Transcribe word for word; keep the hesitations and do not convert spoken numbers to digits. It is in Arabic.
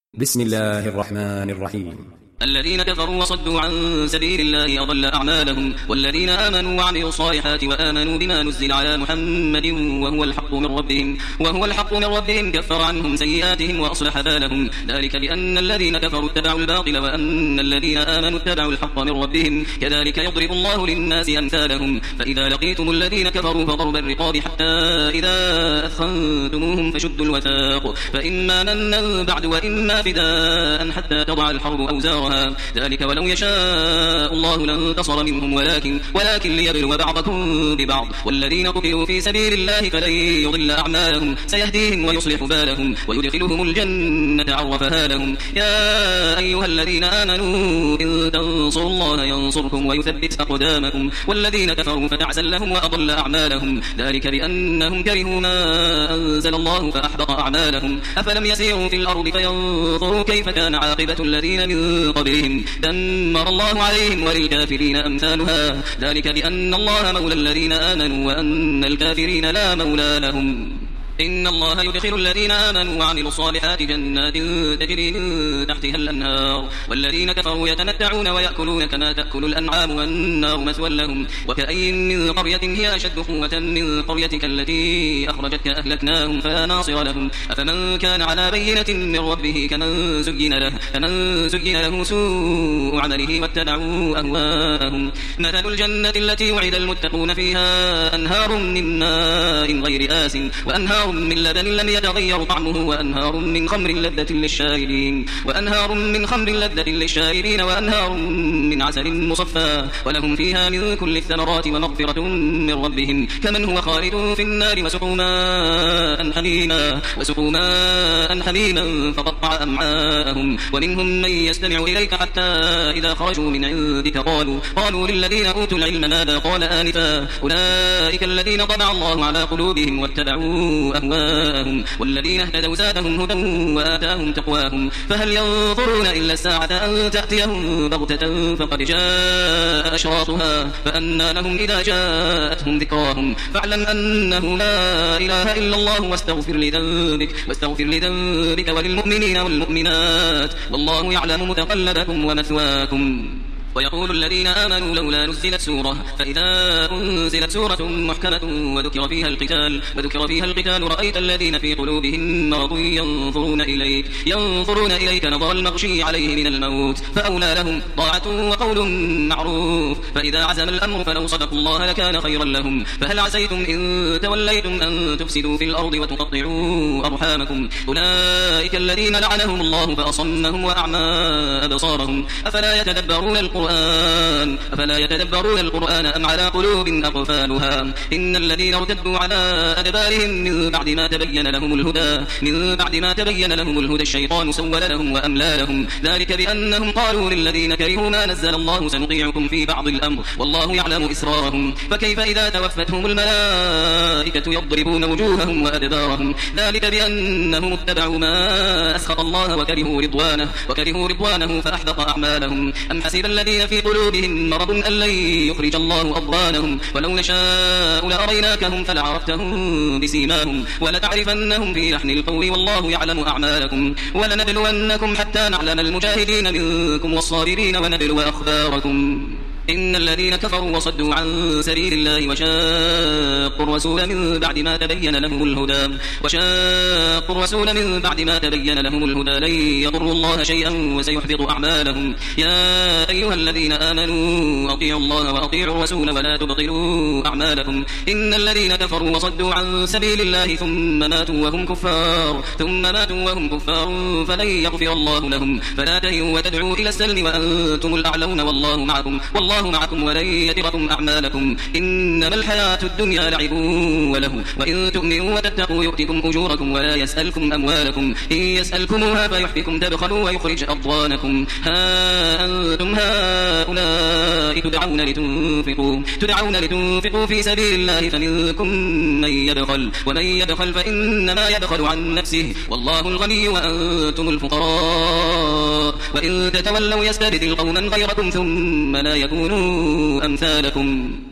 بسم الله الرحمن الرحيم. الذين كفروا وصدوا عن سبيل الله أضل أعمالهم، والذين آمنوا وعملوا الصالحات وآمنوا بما نزل على محمد وهو الحق من ربهم وهو الحق من ربهم كفر عنهم سيئاتهم وأصلح بالهم، ذلك بأن الذين كفروا اتبعوا الباطل وأن الذين آمنوا اتبعوا الحق من ربهم، كذلك يضرب الله للناس أمثالهم. فإذا لقيتم الذين كفروا فضرب الرقاب حتى إذا أثخنتموهم فشدوا الوثاق، فإما منا بعد وإما فداء حتى تضع الحرب أوزارها، ذلك ولو يشاء الله لانتصر منهم ولكن ولكن ليبلو بعضكم ببعض، والذين قتلوا في سبيل الله فلن يضل أعمالهم سيهديهم ويصلح بالهم ويدخلهم الجنة عرفها لهم. يا أيها الذين آمنوا إن تنصروا الله ينصركم ويثبت أقدامكم، والذين كفروا فتعزل لهم وأضل أعمالهم، ذلك بأنهم كرهوا ما أنزل الله فأحبط أعمالهم. أفلم يسيروا في الأرض فينظروا كيف كان عاقبة الذين من قبلهم، دمر الله عليهم وللكافرين أمثالها، ذلك بأن الله مولى الذين آمنوا وأن الكافرين لا مولى لهم. إن الله يدخل الذين آمنوا وعملوا الصالحات جنات تجري من تحتها الأنهار، والذين كفروا يتمتعون ويأكلون كما تأكل الأنعام والنار مثوى لهم. وكأي من قرية هي أشد قوة من قريتك التي أخرجتك أهلكناهم فلا ناصر لهم. أفمن كان على بينة من ربه كمن زين له كمن زين له سوء عمله واتبعوا أهواءهم. مثل الجنة التي وعد المتقون فيها أنهار من ماء غير آس وأنهار من لبن لم يتغير طعمه وأنهار من خمر لذة للشاربين وأنهار من خمر لذة للشاربين وأنهار من عسل مصفى، ولهم فيها من كل الثمرات ومغفرة من ربهم، كمن هو خالد في النار وسقوا ماء حميما وسقوا ماء حميما فقطع أمعاءهم. ومنهم من يستمع إليك حتى إذا خرجوا من عندك قالوا قالوا للذين أوتوا العلم ماذا قال آنفا، أولئك الذين طبع الله على قلوبهم واتبعوا أهواءهم، والذين اهتدوا زادهم هدى وآتاهم تقواهم. فهل ينظرون إلا الساعة أن تأتيهم بغتة فقد جاء أشراطها، فأنى لهم إذا جاءتهم ذكراهم. فاعلم أنه لا إله إلا الله واستغفر لذنبك واستغفر لذنبك وللمؤمنين والمؤمنات، والله يعلم متقلبكم ومثواكم. ويقول الذين آمنوا لولا نزلت سورة، فإذا أنزلت سورة محكمة وذكر فيها القتال وذكر فيها القتال رأيت الذين في قلوبهم مرض ينظرون إليك ينظرون إليك نظر المغشي عليه من الموت، فأولى لهم طاعة وقول معروف. فإذا عزم الأمر فلو صدقوا الله لكان خيرا لهم. فهل عسيتم إن توليتم أن تفسدوا في الأرض وتقطعوا أرحامكم، أولئك الذين لعنهم الله فأصمهم وأعمى أبصارهم. أفلا يتدبرون القرآن القرآن أفلا يتدبرون القرآن أم على قلوب أقفالها. إن الذين ارتدوا على أدبارهم من بعد ما تبين لهم الهدى من بعد ما تبين لهم الهدى الشيطان سول لهم وأملى لهم، ذلك بأنهم قالوا للذين كرهوا ما نزل الله سنطيعكم في بعض الأمر والله يعلم إسرارهم. فكيف إذا توفتهم الملائكة يضربون وجوههم وأدبارهم، ذلك بأنهم اتبعوا ما أسخط الله وكرهوا رضوانه وكرهوا رضوانه فأحبط أعمالهم. أم حسب الذين في قلوبهم مرض أن لن يخرج الله أضغانهم، ولو نشاء لأريناكهم فلعرفتهم بسيماهم ولتعرفنهم في لحن القول والله يعلم أعمالكم. ولنبلونكم حتى نعلم المجاهدين منكم والصابرين ونبلو أخباركم. إن الذين كفروا وصدوا عن سبيل الله وشاقوا الرسول من بعد ما تبين لهم الهدى وشاقوا الرسول من بعد ما تبين لهم الهدى لن يضروا الله شيئا وسيحبط أعمالهم. يا أيها الذين آمنوا أطيعوا الله وأطيعوا الرسول ولا تبطلوا أعمالكم. إن الذين كفروا وصدوا عن سبيل الله ثم ماتوا وهم كفار ثم ماتوا وهم كفار فلن يغفر الله لهم. فلا تهنوا وتدعوا إلى السلم وأنتم الأعلون والله معكم والله معكم ولن يتركم أعمالكم. إنما الحياة الدنيا لعب وله وإن تؤمنوا وتتقوا يؤتكم أجوركم ولا يسألكم أموالكم. إن يسألكموها فيحفكم تبخلوا ويخرج أضغانكم. ها أنتم هؤلاء تدعون لتنفقوا تدعون لتنفقوا في سبيل الله فمنكم من يبخل ومن يبخل فإنما يبخل عن نفسه والله الغني وأنتم الفقراء. وإن تتولوا يستبدل قوما غيركم ثم لا يكونوا أمثالكم.